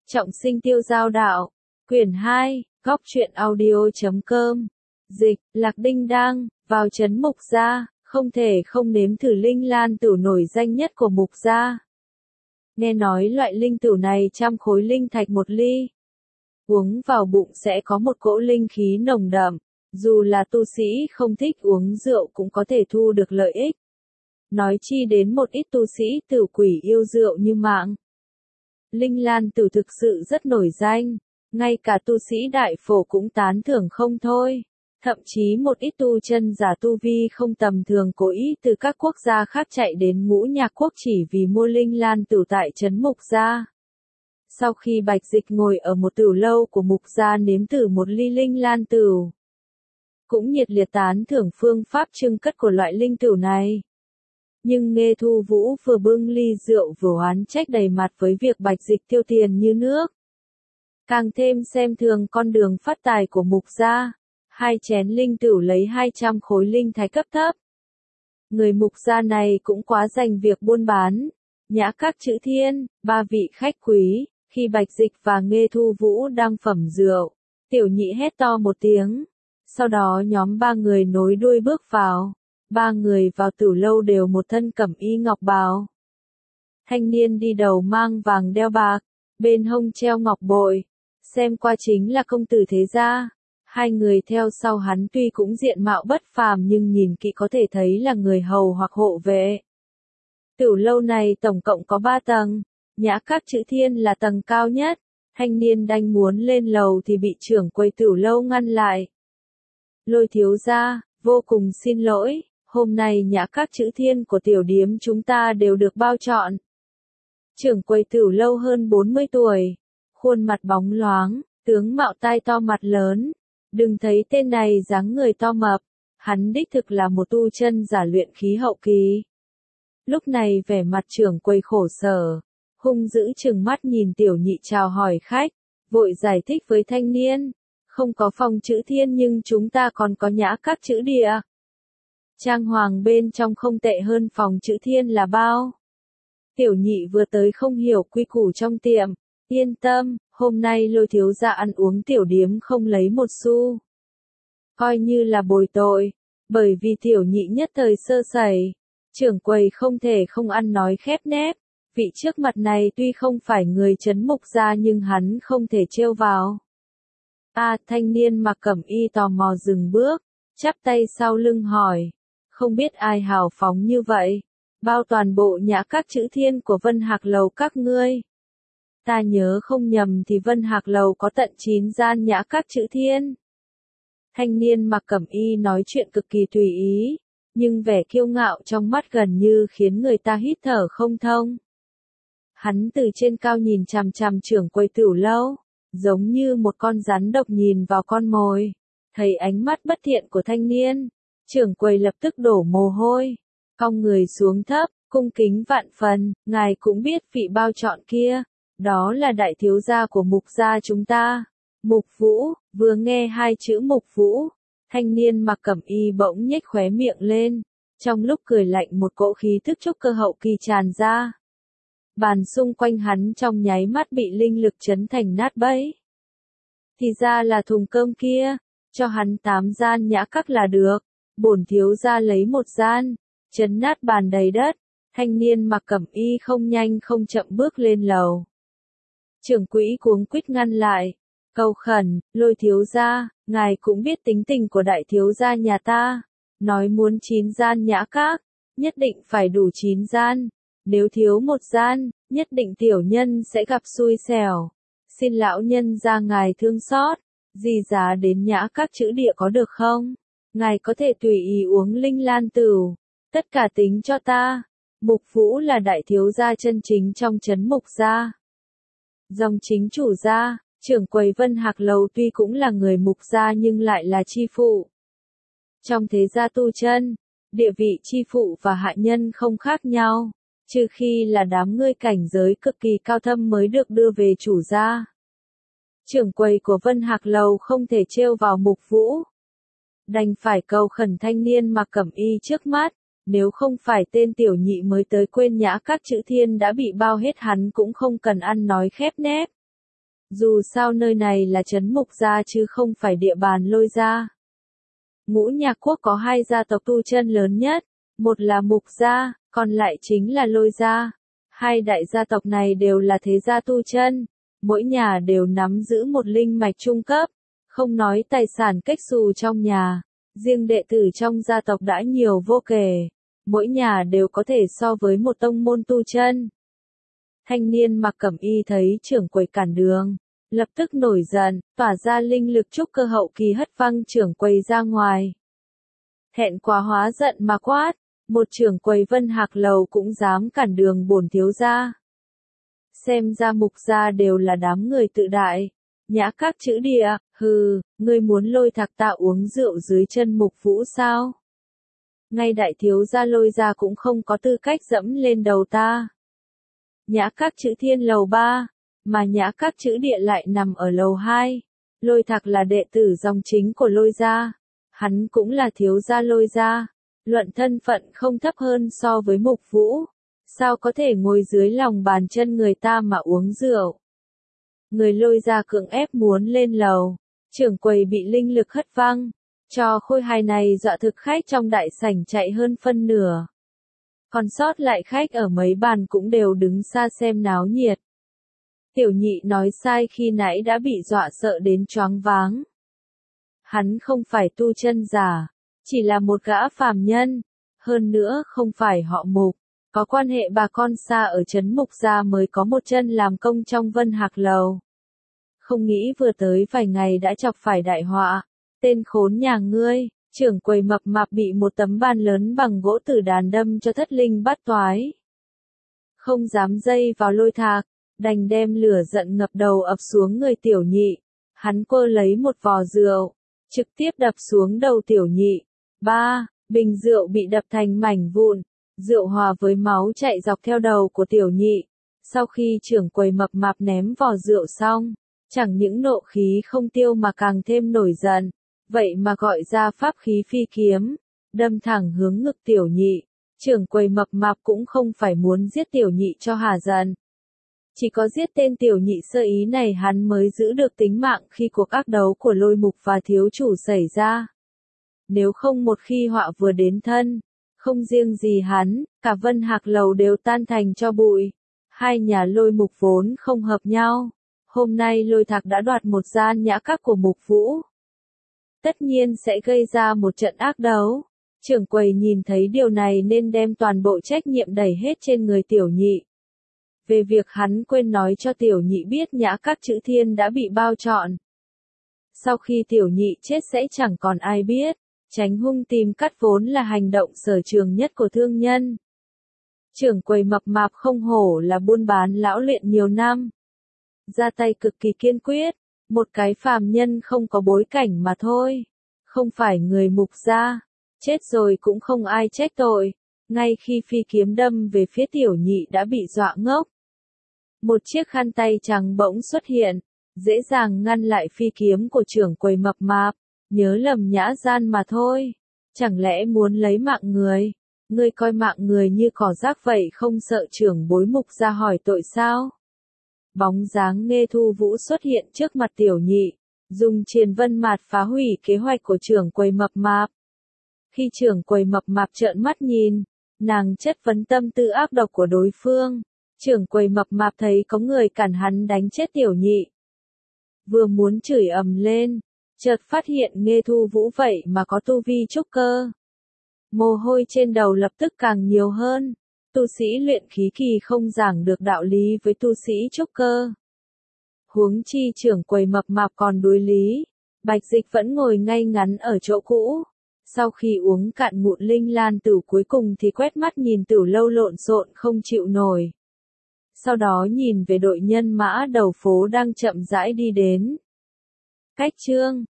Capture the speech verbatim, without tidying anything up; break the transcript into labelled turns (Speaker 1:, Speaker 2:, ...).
Speaker 1: Trọng sinh tiêu giao đạo. Quyển hai, góc truyện audio.com. Dịch, Lạc Đinh Đang, vào trấn Mục Gia, không thể không nếm thử linh lan tửu nổi danh nhất của Mục Gia. Nghe nói loại linh tửu này trăm khối linh thạch một ly. Uống vào bụng sẽ có một cỗ linh khí nồng đậm, dù là tu sĩ không thích uống rượu cũng có thể thu được lợi ích. Nói chi đến một ít tu sĩ tửu quỷ yêu rượu như mạng. Linh lan tửu thực sự rất nổi danh, ngay cả tu sĩ đại phổ cũng tán thưởng không thôi. Thậm chí một ít tu chân giả tu vi không tầm thường cố ý từ các quốc gia khác chạy đến Ngũ Nhạc Quốc chỉ vì mua linh lan tửu tại trấn Mục Gia. Sau khi Bạch Dịch ngồi ở một tửu lâu của Mục Gia nếm thử một ly linh lan tửu, cũng nhiệt liệt tán thưởng phương pháp trưng cất của loại linh tửu này. Nhưng Nghê Thu Vũ vừa bưng ly rượu vừa oán trách đầy mặt với việc Bạch Dịch tiêu tiền như nước. Càng thêm xem thường con đường phát tài của Mục Gia. Hai chén linh tửu lấy hai trăm khối linh thạch cấp thấp. Người Mục Gia này cũng quá dành việc buôn bán. Nhã Các Chữ Thiên, ba vị khách quý, khi Bạch Dịch và Nghê Thu Vũ đang phẩm rượu, Tiểu Nhị hét to một tiếng. Sau đó nhóm ba người nối đuôi bước vào. Ba người vào tửu lâu đều một thân cẩm y ngọc bào. Thanh niên đi đầu mang vàng đeo bạc, bên hông treo ngọc bội, xem qua chính là công tử thế gia. Hai người theo sau hắn tuy cũng diện mạo bất phàm nhưng nhìn kỹ có thể thấy là người hầu hoặc hộ vệ. Tửu lâu này tổng cộng có ba tầng, Nhã Các Chữ Thiên là tầng cao nhất. Thanh niên đang muốn lên lầu thì bị trưởng quầy tửu lâu ngăn lại. Lôi thiếu gia, vô cùng xin lỗi, hôm nay Nhã Các Chữ Thiên của tiểu điếm chúng ta đều được bao trọn. Trưởng quầy tửu lâu hơn bốn mươi tuổi, khuôn mặt bóng loáng, tướng mạo tai to mặt lớn. Đừng thấy tên này dáng người to mập, hắn đích thực là một tu chân giả luyện khí hậu kỳ. Lúc này vẻ mặt trưởng quầy khổ sở, hung dữ trừng mắt nhìn Tiểu Nhị chào hỏi khách, vội giải thích với thanh niên, không có phòng chữ thiên nhưng chúng ta còn có Nhã Các chữ địa. Trang hoàng bên trong không tệ hơn phòng chữ thiên là bao. Tiểu Nhị vừa tới không hiểu quy củ trong tiệm, yên tâm, hôm nay Lôi thiếu gia ăn uống tiểu điếm không lấy một xu. Coi như là bồi tội, bởi vì Tiểu Nhị nhất thời sơ sẩy, trưởng quầy không thể không ăn nói khép nép, vị trước mặt này tuy không phải người trấn Mục Gia nhưng hắn không thể trêu vào. A, thanh niên mặc cẩm y tò mò dừng bước, chắp tay sau lưng hỏi, không biết ai hào phóng như vậy, bao toàn bộ Nhã Các Chữ Thiên của Vân Hạc Lầu các ngươi. Ta nhớ không nhầm thì Vân Hạc Lầu có tận chín gian Nhã Các Chữ Thiên. Thanh niên mặc cẩm y nói chuyện cực kỳ tùy ý, nhưng vẻ kiêu ngạo trong mắt gần như khiến người ta hít thở không thông. Hắn từ trên cao nhìn chằm chằm trưởng quầy tửu lâu, giống như một con rắn độc nhìn vào con mồi. Thấy ánh mắt bất thiện của thanh niên, trưởng quầy lập tức đổ mồ hôi, cong người xuống thấp, cung kính vạn phần, ngài cũng biết vị bao trọn kia. Đó là đại thiếu gia của Mục Gia chúng ta, Mục Vũ. Vừa nghe hai chữ Mục Vũ, thanh niên mặc cẩm y bỗng nhếch khóe miệng lên, trong lúc cười lạnh một cỗ khí thức trúc cơ hậu kỳ tràn ra. Bàn xung quanh hắn trong nháy mắt bị linh lực chấn thành nát bấy. Thì ra là thùng cơm kia, cho hắn tám gian Nhã Các là được, bổn thiếu gia lấy một gian, chấn nát bàn đầy đất. Thanh niên mặc cẩm y không nhanh không chậm bước lên lầu. Trưởng quỹ cuống quýt ngăn lại, cầu khẩn, Lôi thiếu gia, ngài cũng biết tính tình của đại thiếu gia nhà ta, nói muốn chín gian Nhã Các, nhất định phải đủ chín gian, nếu thiếu một gian, nhất định tiểu nhân sẽ gặp xui xẻo. Xin lão nhân gia ngài thương xót, gì giá đến Nhã Các chữ địa có được không? Ngài có thể tùy ý uống linh lan tửu, tất cả tính cho ta. Mục Vũ là đại thiếu gia chân chính trong trấn Mục Gia. Dòng chính chủ gia, trưởng quầy Vân Hạc Lầu tuy cũng là người Mục Gia nhưng lại là chi phụ. Trong thế gia tu chân, địa vị chi phụ và hạ nhân không khác nhau, trừ khi là đám ngươi cảnh giới cực kỳ cao thâm mới được đưa về chủ gia. Trưởng quầy của Vân Hạc Lầu không thể trêu vào Mục Vũ, đành phải cầu khẩn thanh niên mặc cẩm y trước mắt. Nếu không phải tên Tiểu Nhị mới tới quên Nhã Các Chữ Thiên đã bị bao hết hắn cũng không cần ăn nói khép nép. Dù sao nơi này là trấn Mục Gia chứ không phải địa bàn Lôi Gia. Ngũ Nhạc Quốc có hai gia tộc tu chân lớn nhất, một là Mục Gia, còn lại chính là Lôi Gia. Hai đại gia tộc này đều là thế gia tu chân, mỗi nhà đều nắm giữ một linh mạch trung cấp, không nói tài sản kết xù trong nhà, riêng đệ tử trong gia tộc đã nhiều vô kể, mỗi nhà đều có thể so với một tông môn tu chân. Thanh niên mặc cẩm y thấy trưởng quầy cản đường, lập tức nổi giận, tỏa ra linh lực trúc cơ hậu kỳ hất văng trưởng quầy ra ngoài. Thẹn quá hóa giận mà quát, một trưởng quầy Vân Hạc Lầu cũng dám cản đường bổn thiếu gia. Xem ra Mục Gia đều là đám người tự đại, nhã các chữ địa, hừ, ngươi muốn Lôi Thạc ta uống rượu dưới chân Mục Vũ sao? Ngay đại thiếu gia Lôi Gia cũng không có tư cách dẫm lên đầu ta. Nhã các chữ thiên lầu ba, mà nhã các chữ địa lại nằm ở lầu hai. Lôi Thạc là đệ tử dòng chính của Lôi Gia, hắn cũng là thiếu gia Lôi Gia, luận thân phận không thấp hơn so với Mục Vũ, sao có thể ngồi dưới lòng bàn chân người ta mà uống rượu. Người Lôi Gia cưỡng ép muốn lên lầu, trưởng quầy bị linh lực hất văng, cho khôi hài này dọa thực khách trong đại sảnh chạy hơn phân nửa. Còn sót lại khách ở mấy bàn cũng đều đứng xa xem náo nhiệt. Tiểu nhị nói sai khi nãy đã bị dọa sợ đến choáng váng. Hắn không phải tu chân giả, chỉ là một gã phàm nhân, hơn nữa không phải họ Mục, có quan hệ bà con xa ở trấn Mục Gia mới có một chân làm công trong Vân Hạc Lầu. Không nghĩ vừa tới vài ngày đã chọc phải đại họa, tên khốn nhà ngươi, trưởng quầy mập mạp bị một tấm bàn lớn bằng gỗ tử đàn đâm cho thất linh bát toái. Không dám dây vào Lôi Thạc, đành đem lửa giận ngập đầu ập xuống người tiểu nhị, hắn quơ lấy một vò rượu, trực tiếp đập xuống đầu tiểu nhị. Ba, bình rượu bị đập thành mảnh vụn, rượu hòa với máu chạy dọc theo đầu của tiểu nhị. Sau khi trưởng quầy mập mạp ném vò rượu xong, chẳng những nộ khí không tiêu mà càng thêm nổi giận, vậy mà gọi ra pháp khí phi kiếm, đâm thẳng hướng ngực tiểu nhị. Trưởng quầy mập mạp cũng không phải muốn giết tiểu nhị cho hả giận. Chỉ có giết tên tiểu nhị sơ ý này hắn mới giữ được tính mạng khi cuộc ác đấu của Lôi Mục và thiếu chủ xảy ra. Nếu không một khi họa vừa đến thân, không riêng gì hắn, cả Vân Hạc Lầu đều tan thành cho bụi. Hai nhà Lôi Mục vốn không hợp nhau. Hôm nay Lôi Thạc đã đoạt một gian nhã các của Mục Vũ. Tất nhiên sẽ gây ra một trận ác đấu. Trưởng quầy nhìn thấy điều này nên đem toàn bộ trách nhiệm đẩy hết trên người tiểu nhị. Về việc hắn quên nói cho tiểu nhị biết nhã các chữ thiên đã bị bao trọn. Sau khi tiểu nhị chết sẽ chẳng còn ai biết, tránh hung tìm cắt vốn là hành động sở trường nhất của thương nhân. Trưởng quầy mập mạp không hổ là buôn bán lão luyện nhiều năm. Ra tay cực kỳ kiên quyết, một cái phàm nhân không có bối cảnh mà thôi. Không phải người Mục Gia, chết rồi cũng không ai trách tội. Ngay khi phi kiếm đâm về phía tiểu nhị đã bị dọa ngốc. Một chiếc khăn tay trắng bỗng xuất hiện, dễ dàng ngăn lại phi kiếm của trưởng quầy mập mạp. Nhớ lầm nhã gian mà thôi. Chẳng lẽ muốn lấy mạng người? Ngươi coi mạng người như cỏ rác vậy không sợ trưởng bối Mục Gia hỏi tội sao? Bóng dáng Nghê Thu Vũ xuất hiện trước mặt tiểu nhị, dùng triền vân mạt phá hủy kế hoạch của trưởng quầy mập mạp. Khi trưởng quầy mập mạp trợn mắt nhìn, nàng chất vấn tâm tư ác độc của đối phương. Trưởng quầy mập mạp thấy có người cản hắn đánh chết tiểu nhị. Vừa muốn chửi ầm lên, chợt phát hiện Nghê Thu Vũ vậy mà có tu vi trúc cơ. Mồ hôi trên đầu lập tức càng nhiều hơn. Tu sĩ luyện khí kỳ không giảng được đạo lý với tu sĩ trúc cơ. Huống chi trưởng quầy mập mạp còn đuối lý. Bạch Dịch vẫn ngồi ngay ngắn ở chỗ cũ. Sau khi uống cạn ngụm linh lan tửu cuối cùng thì quét mắt nhìn tửu lâu lộn xộn không chịu nổi. Sau đó nhìn về đội nhân mã đầu phố đang chậm rãi đi đến. Cách chương